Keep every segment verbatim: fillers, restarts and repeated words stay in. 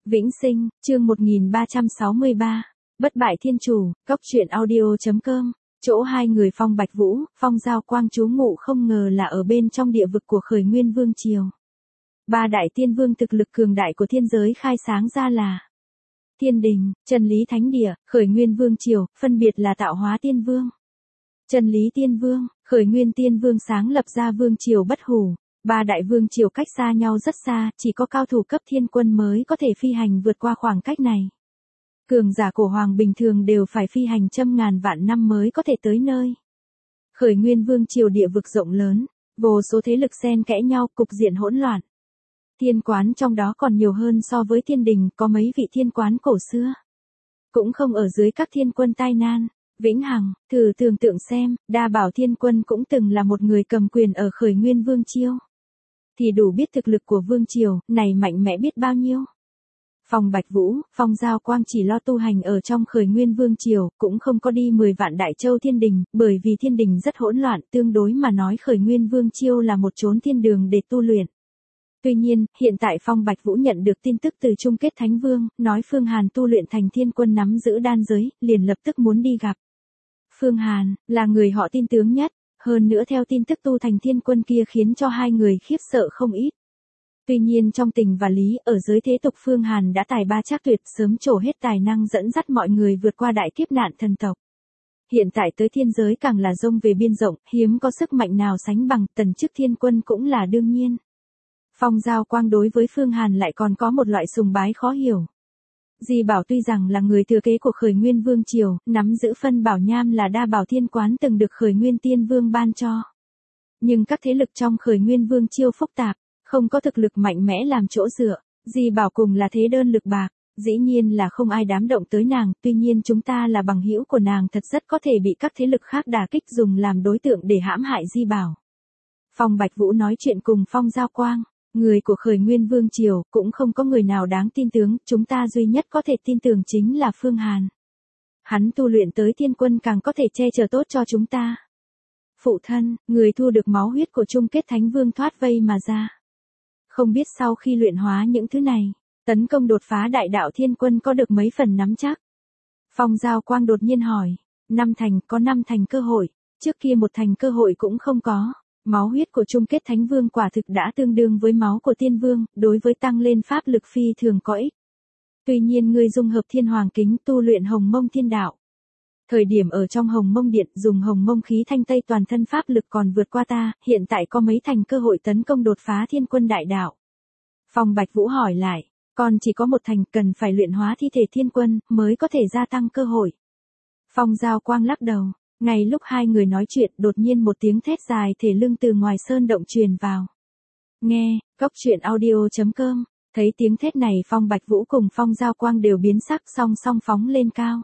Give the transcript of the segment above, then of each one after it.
Vĩnh Sinh, chương một nghìn ba trăm sáu mươi ba. Bất bại thiên chủ, góc truyện audio.com. Chỗ hai người Phong Bạch Vũ, Phong Giao Quang trú ngụ không ngờ là ở bên trong địa vực của Khởi Nguyên Vương Triều. Ba đại tiên vương thực lực cường đại của thiên giới khai sáng ra là Thiên Đình, Chân Lý Thánh Địa, Khởi Nguyên Vương Triều, phân biệt là Tạo Hóa Tiên Vương, Chân Lý Tiên Vương, Khởi Nguyên Tiên Vương sáng lập ra Vương Triều Bất Hủ. Ba đại vương triều cách xa nhau rất xa, chỉ có cao thủ cấp thiên quân mới có thể phi hành vượt qua khoảng cách này. Cường giả cổ hoàng bình thường đều phải phi hành trăm ngàn vạn năm mới có thể tới nơi. Khởi Nguyên Vương triều địa vực rộng lớn, vô số thế lực xen kẽ nhau, cục diện hỗn loạn. Thiên quán trong đó còn nhiều hơn so với thiên đình, có mấy vị thiên quán cổ xưa. Cũng không ở dưới các thiên quân tai nan. Vĩnh Hằng, thử tưởng tượng xem, Đa Bảo Thiên Quân cũng từng là một người cầm quyền ở Khởi Nguyên Vương Triều. Thì đủ biết thực lực của Vương Triều, này mạnh mẽ biết bao nhiêu. Phong Bạch Vũ, Phong Giao Quang chỉ lo tu hành ở trong Khởi Nguyên Vương Triều, cũng không có đi mười vạn đại châu thiên đình, bởi vì thiên đình rất hỗn loạn, tương đối mà nói Khởi Nguyên Vương Triều là một chốn thiên đường để tu luyện. Tuy nhiên, hiện tại Phong Bạch Vũ nhận được tin tức từ chung kết Thánh Vương, nói Phương Hàn tu luyện thành thiên quân nắm giữ đan giới, liền lập tức muốn đi gặp. Phương Hàn, là người họ tin tướng nhất, hơn nữa theo tin tức tu thành thiên quân kia khiến cho hai người khiếp sợ không ít. Tuy nhiên trong tình và lý, ở giới thế tục Phương Hàn đã tài ba trác tuyệt, sớm trổ hết tài năng dẫn dắt mọi người vượt qua đại kiếp nạn thần tộc. Hiện tại tới thiên giới càng là rông về biên rộng, hiếm có sức mạnh nào sánh bằng, tần chức thiên quân cũng là đương nhiên. Phong Giao Quang đối với Phương Hàn lại còn có một loại sùng bái khó hiểu. Di Bảo tuy rằng là người thừa kế của Khởi Nguyên Vương Triều, nắm giữ phân bảo nham là Đa Bảo Thiên Quán từng được Khởi Nguyên Tiên Vương ban cho. Nhưng các thế lực trong Khởi Nguyên Vương Triều phức tạp, không có thực lực mạnh mẽ làm chỗ dựa, Di Bảo cùng là thế đơn lực bạc, dĩ nhiên là không ai dám động tới nàng, tuy nhiên chúng ta là bằng hữu của nàng thật rất có thể bị các thế lực khác đả kích dùng làm đối tượng để hãm hại Di Bảo. Phong Bạch Vũ nói chuyện cùng Phong Giao Quang. Người của Khởi Nguyên Vương Triều cũng không có người nào đáng tin tưởng, chúng ta duy nhất có thể tin tưởng chính là Phương Hàn. Hắn tu luyện tới thiên quân càng có thể che chở tốt cho chúng ta. Phụ thân, người thu được máu huyết của chung kết Thánh Vương thoát vây mà ra. Không biết sau khi luyện hóa những thứ này, tấn công đột phá đại đạo thiên quân có được mấy phần nắm chắc? Phong Giao Quang đột nhiên hỏi, năm thành, có năm thành cơ hội, trước kia một thành cơ hội cũng không có. Máu huyết của chung kết Thánh Vương quả thực đã tương đương với máu của Tiên Vương, đối với tăng lên pháp lực phi thường có ích. Tuy nhiên ngươi dung hợp Thiên Hoàng Kính tu luyện Hồng Mông Thiên Đạo. Thời điểm ở trong Hồng Mông Điện dùng Hồng Mông khí thanh tây toàn thân pháp lực còn vượt qua ta, hiện tại có mấy thành cơ hội tấn công đột phá Thiên Quân Đại Đạo. Phong Bạch Vũ hỏi lại, còn chỉ có một thành, cần phải luyện hóa thi thể Thiên Quân mới có thể gia tăng cơ hội. Phong Giao Quang lắc đầu. Ngay lúc hai người nói chuyện, đột nhiên một tiếng thét dài thể lưng từ ngoài sơn động truyền vào. Nghe, góc truyện audio.com, thấy tiếng thét này Phong Bạch Vũ cùng Phong Giao Quang đều biến sắc song song phóng lên cao.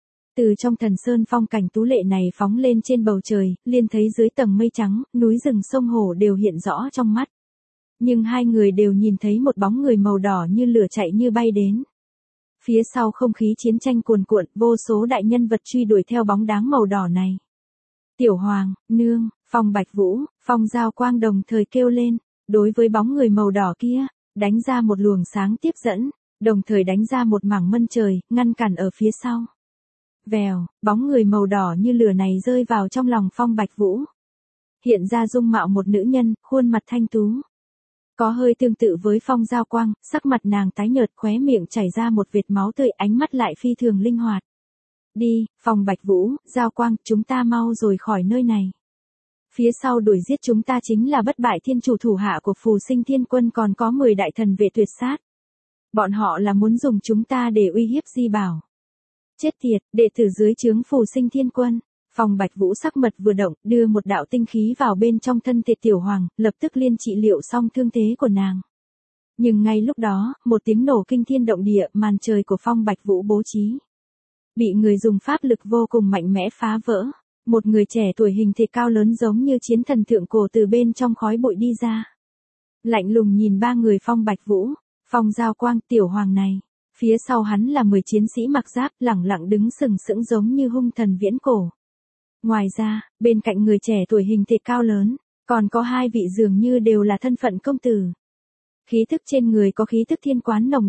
Từ trong thần sơn phong cảnh tú lệ này phóng lên trên bầu trời, liền thấy dưới tầng mây trắng, núi rừng sông hồ đều hiện rõ trong mắt. Nhưng hai người đều nhìn thấy một bóng người màu đỏ như lửa chạy như bay đến. Phía sau không khí chiến tranh cuồn cuộn, vô số đại nhân vật truy đuổi theo bóng dáng màu đỏ này. Tiểu Hoàng, nương, Phong Bạch Vũ, Phong Giao Quang đồng thời kêu lên, đối với bóng người màu đỏ kia, đánh ra một luồng sáng tiếp dẫn, đồng thời đánh ra một mảng mân trời, ngăn cản ở phía sau. Vèo, bóng người màu đỏ như lửa này rơi vào trong lòng Phong Bạch Vũ. Hiện ra dung mạo một nữ nhân, khuôn mặt thanh tú. Có hơi tương tự với Phong Giao Quang, sắc mặt nàng tái nhợt, khóe miệng chảy ra một vệt máu tươi, ánh mắt lại phi thường linh hoạt. Đi, Phong Bạch Vũ, Giao Quang, chúng ta mau rồi khỏi nơi này. Phía sau đuổi giết chúng ta chính là bất bại thiên chủ thủ hạ của Phù Sinh Thiên Quân, còn có mười đại thần vệ tuyệt sát. Bọn họ là muốn dùng chúng ta để uy hiếp Di Bảo. Chết tiệt, đệ tử dưới trướng Phù Sinh Thiên Quân. Phong Bạch Vũ sắc mặt vừa động, đưa một đạo tinh khí vào bên trong thân thể Tiểu Hoàng, lập tức liên trị liệu xong thương thế của nàng. Nhưng ngay lúc đó, một tiếng nổ kinh thiên động địa, màn trời của Phong Bạch Vũ bố trí bị người dùng pháp lực vô cùng mạnh mẽ phá vỡ. Một người trẻ tuổi hình thể cao lớn giống như chiến thần thượng cổ từ bên trong khói bụi đi ra. Lạnh lùng nhìn ba người Phong Bạch Vũ, Phong Giao Quang, Tiểu Hoàng này. Phía sau hắn là mười chiến sĩ mặc giáp, lẳng lặng đứng sừng sững giống như hung thần viễn cổ. Ngoài ra, bên cạnh người trẻ tuổi hình thể cao lớn, còn có hai vị dường như đều là thân phận công tử. Khí thức trên người có khí thức thiên quán nồng đậm,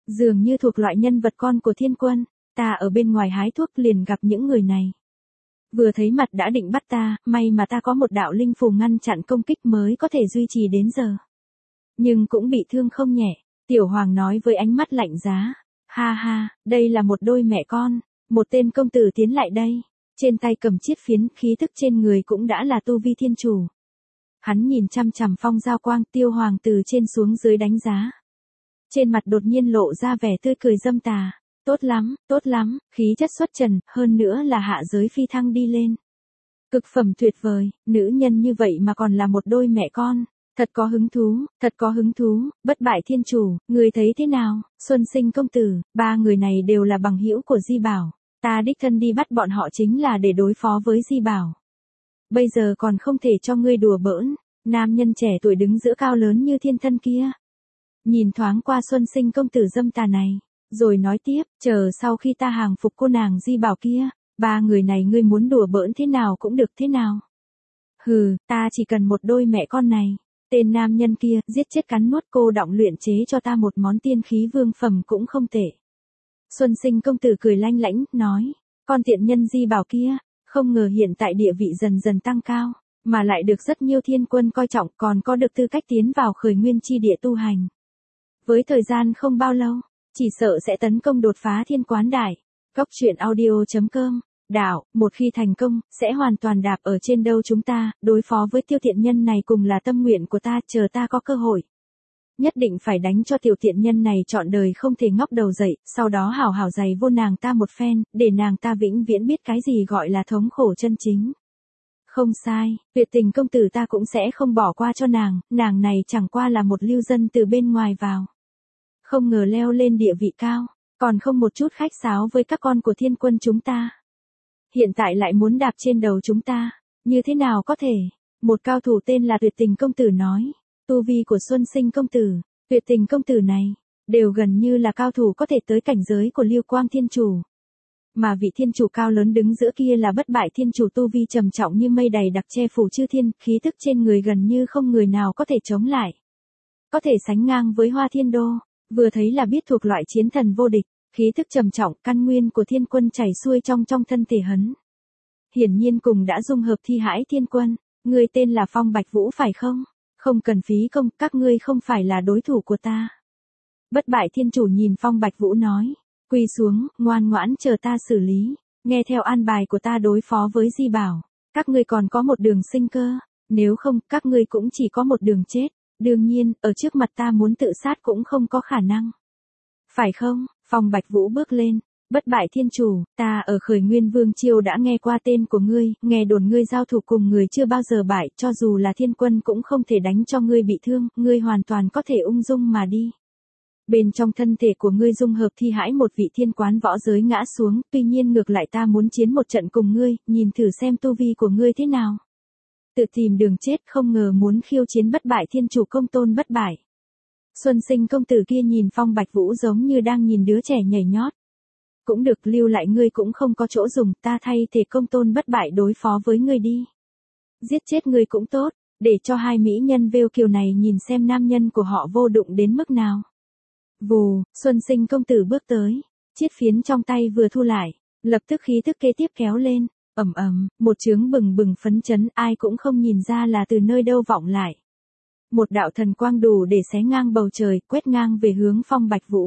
Dường như thuộc loại nhân vật con của thiên quân, ta ở bên ngoài hái thuốc liền gặp những người này. Vừa thấy mặt đã định bắt ta, may mà ta có một đạo linh phù ngăn chặn công kích mới có thể duy trì đến giờ. Nhưng cũng bị thương không nhẹ, Tiểu Hoàng nói với ánh mắt lạnh giá. Ha ha, đây là một đôi mẹ con, một tên công tử tiến lại đây. Trên tay cầm chiết phiến, khí thức trên người cũng đã là tu vi thiên chủ. Hắn nhìn chăm chằm Phong Giao Quang, Tiêu Hoàng từ trên xuống dưới đánh giá. Trên mặt đột nhiên lộ ra vẻ tươi cười dâm tà. Tốt lắm, tốt lắm, khí chất xuất trần, hơn nữa là hạ giới phi thăng đi lên. Cực phẩm tuyệt vời, nữ nhân như vậy mà còn là một đôi mẹ con. Thật có hứng thú, thật có hứng thú, bất bại thiên chủ, người thấy thế nào? Xuân Sinh công tử, ba người này đều là bằng hữu của Di Bảo. Ta đích thân đi bắt bọn họ chính là để đối phó với Di Bảo. Bây giờ còn không thể cho ngươi đùa bỡn, nam nhân trẻ tuổi đứng giữa cao lớn như thiên thân kia. Nhìn thoáng qua Xuân Sinh công tử dâm tà này, rồi nói tiếp, chờ sau khi ta hàng phục cô nàng Di Bảo kia, ba người này ngươi muốn đùa bỡn thế nào cũng được thế nào. Hừ, ta chỉ cần một đôi mẹ con này. Tên nam nhân kia, giết chết cắn nuốt cô đọng luyện chế cho ta một món tiên khí vương phẩm cũng không tệ. Xuân Sinh công tử cười lanh lãnh, nói, con tiện nhân Di Bảo kia, không ngờ hiện tại địa vị dần dần tăng cao, mà lại được rất nhiều thiên quân coi trọng, còn có được tư cách tiến vào khởi nguyên chi địa tu hành. Với thời gian không bao lâu, chỉ sợ sẽ tấn công đột phá thiên quán đại. Góc truyện audio chấm com, đạo, một khi thành công, sẽ hoàn toàn đạp ở trên đầu chúng ta, đối phó với tiêu tiện nhân này cùng là tâm nguyện của ta, chờ ta có cơ hội. Nhất định phải đánh cho tiểu tiện nhân này trọn đời không thể ngóc đầu dậy, sau đó hảo hảo giày vô nàng ta một phen, để nàng ta vĩnh viễn biết cái gì gọi là thống khổ chân chính. Không sai, tuyệt tình công tử ta cũng sẽ không bỏ qua cho nàng, nàng này chẳng qua là một lưu dân từ bên ngoài vào. Không ngờ leo lên địa vị cao, còn không một chút khách sáo với các con của thiên quân chúng ta. Hiện tại lại muốn đạp trên đầu chúng ta, như thế nào có thể? Một cao thủ tên là tuyệt tình công tử nói, tu vi của Xuân Sinh công tử, tuyệt tình công tử này, đều gần như là cao thủ có thể tới cảnh giới của Lưu Quang thiên chủ. Mà vị thiên chủ cao lớn đứng giữa kia là bất bại thiên chủ tu vi trầm trọng như mây đầy đặc che phủ chư thiên, khí tức trên người gần như không người nào có thể chống lại. Có thể sánh ngang với Hoa Thiên Đô, vừa thấy là biết thuộc loại chiến thần vô địch. Khí thức trầm trọng, căn nguyên của thiên quân chảy xuôi trong trong thân thể hắn. Hiển nhiên cùng đã dung hợp thi hãi thiên quân, ngươi tên là Phong Bạch Vũ phải không? Không cần phí công, các ngươi không phải là đối thủ của ta. Bất bại thiên chủ nhìn Phong Bạch Vũ nói, quỳ xuống, ngoan ngoãn chờ ta xử lý, nghe theo an bài của ta đối phó với Di Bảo. Các ngươi còn có một đường sinh cơ, nếu không, các ngươi cũng chỉ có một đường chết. Đương nhiên, ở trước mặt ta muốn tự sát cũng không có khả năng. Phải không? Phong Bạch Vũ bước lên, bất bại thiên chủ, ta ở khởi nguyên vương triều đã nghe qua tên của ngươi, nghe đồn ngươi giao thủ cùng người chưa bao giờ bại, cho dù là thiên quân cũng không thể đánh cho ngươi bị thương, ngươi hoàn toàn có thể ung dung mà đi. Bên trong thân thể của ngươi dung hợp thi hãi một vị thiên quán võ giới ngã xuống, tuy nhiên ngược lại ta muốn chiến một trận cùng ngươi, nhìn thử xem tu vi của ngươi thế nào. Tự tìm đường chết, không ngờ muốn khiêu chiến bất bại thiên chủ công tôn bất bại. Xuân Sinh công tử kia nhìn Phong Bạch Vũ giống như đang nhìn đứa trẻ nhảy nhót. Cũng được, lưu lại ngươi cũng không có chỗ dùng, ta thay thể công tôn bất bại đối phó với ngươi đi. Giết chết ngươi cũng tốt, để cho hai mỹ nhân vêu kiều này nhìn xem nam nhân của họ vô đụng đến mức nào. Vù, Xuân Sinh công tử bước tới, chiết phiến trong tay vừa thu lại, lập tức khí thức kế tiếp kéo lên, ầm ầm, một chướng bừng bừng phấn chấn, ai cũng không nhìn ra là từ nơi đâu vọng lại. Một đạo thần quang đủ để xé ngang bầu trời, quét ngang về hướng Phong Bạch Vũ.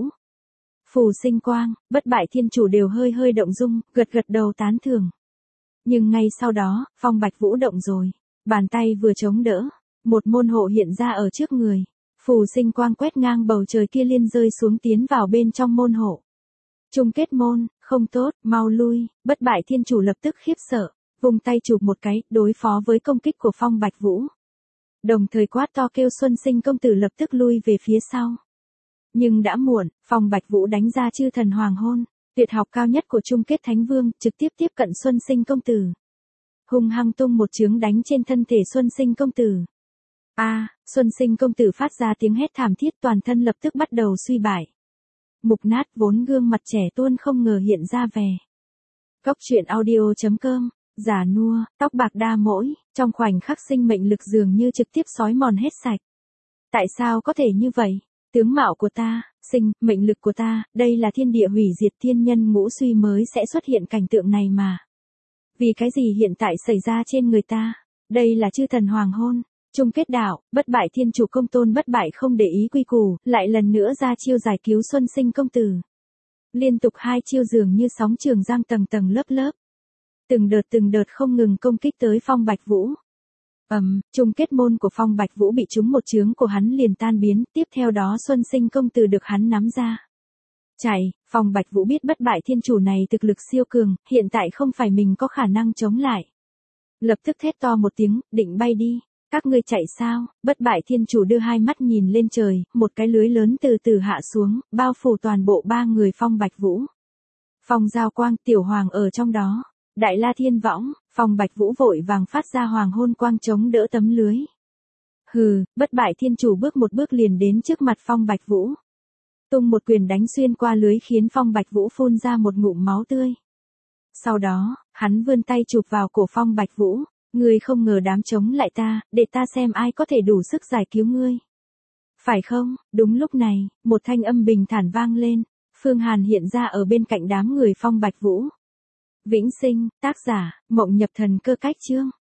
Phù sinh quang, bất bại thiên chủ đều hơi hơi động dung, gật gật đầu tán thưởng. Nhưng ngay sau đó, Phong Bạch Vũ động rồi, bàn tay vừa chống đỡ, một môn hộ hiện ra ở trước người. Phù sinh quang quét ngang bầu trời kia liên rơi xuống tiến vào bên trong môn hộ. Chung kết môn, không tốt, mau lui, bất bại thiên chủ lập tức khiếp sợ, vùng tay chụp một cái, đối phó với công kích của Phong Bạch Vũ. Đồng thời quát to kêu Xuân Sinh công tử lập tức lui về phía sau. Nhưng đã muộn, Phong Bạch Vũ đánh ra chư thần hoàng hôn, tuyệt học cao nhất của chung kết thánh vương, trực tiếp tiếp cận Xuân Sinh công tử. Hung hăng tung một chướng đánh trên thân thể Xuân Sinh công tử. A, à, Xuân Sinh công tử phát ra tiếng hét thảm thiết, toàn thân lập tức bắt đầu suy bại. Mục nát, vốn gương mặt trẻ tuôn không ngờ hiện ra vẻ. Góc truyện audio chấm com, già nua, tóc bạc đa mỗi, trong khoảnh khắc sinh mệnh lực dường như trực tiếp xói mòn hết sạch. Tại sao có thể như vậy? Tướng mạo của ta, sinh, mệnh lực của ta, đây là thiên địa hủy diệt thiên nhân ngũ suy mới sẽ xuất hiện cảnh tượng này mà. Vì cái gì hiện tại xảy ra trên người ta? Đây là chư thần hoàng hôn, chung kết đạo, bất bại thiên chủ công tôn bất bại không để ý quy củ, lại lần nữa ra chiêu giải cứu Xuân Sinh công tử. Liên tục hai chiêu dường như sóng trường giang tầng tầng lớp lớp. Từng đợt từng đợt không ngừng công kích tới Phong Bạch Vũ. Ầm, um, chung kết môn của Phong Bạch Vũ bị trúng một chướng của hắn liền tan biến, tiếp theo đó Xuân Sinh công tử được hắn nắm ra. Chạy, Phong Bạch Vũ biết bất bại thiên chủ này thực lực siêu cường, hiện tại không phải mình có khả năng chống lại. Lập tức thét to một tiếng, định bay đi. Các ngươi chạy sao? Bất bại thiên chủ đưa hai mắt nhìn lên trời, một cái lưới lớn từ từ hạ xuống, bao phủ toàn bộ ba người Phong Bạch Vũ. Phong Giao Quang, Tiểu Hoàng ở trong đó. Đại La Thiên Võng, Phong Bạch Vũ vội vàng phát ra hoàng hôn quang chống đỡ tấm lưới. Hừ, bất bại thiên chủ bước một bước liền đến trước mặt Phong Bạch Vũ. Tung một quyền đánh xuyên qua lưới khiến Phong Bạch Vũ phun ra một ngụm máu tươi. Sau đó, hắn vươn tay chụp vào cổ Phong Bạch Vũ. Ngươi không ngờ dám chống lại ta, để ta xem ai có thể đủ sức giải cứu ngươi. Phải không? Đúng lúc này, một thanh âm bình thản vang lên. Phương Hàn hiện ra ở bên cạnh đám người Phong Bạch Vũ. Vĩnh Sinh, tác giả, Mộng Nhập Thần Cơ Cách Chương.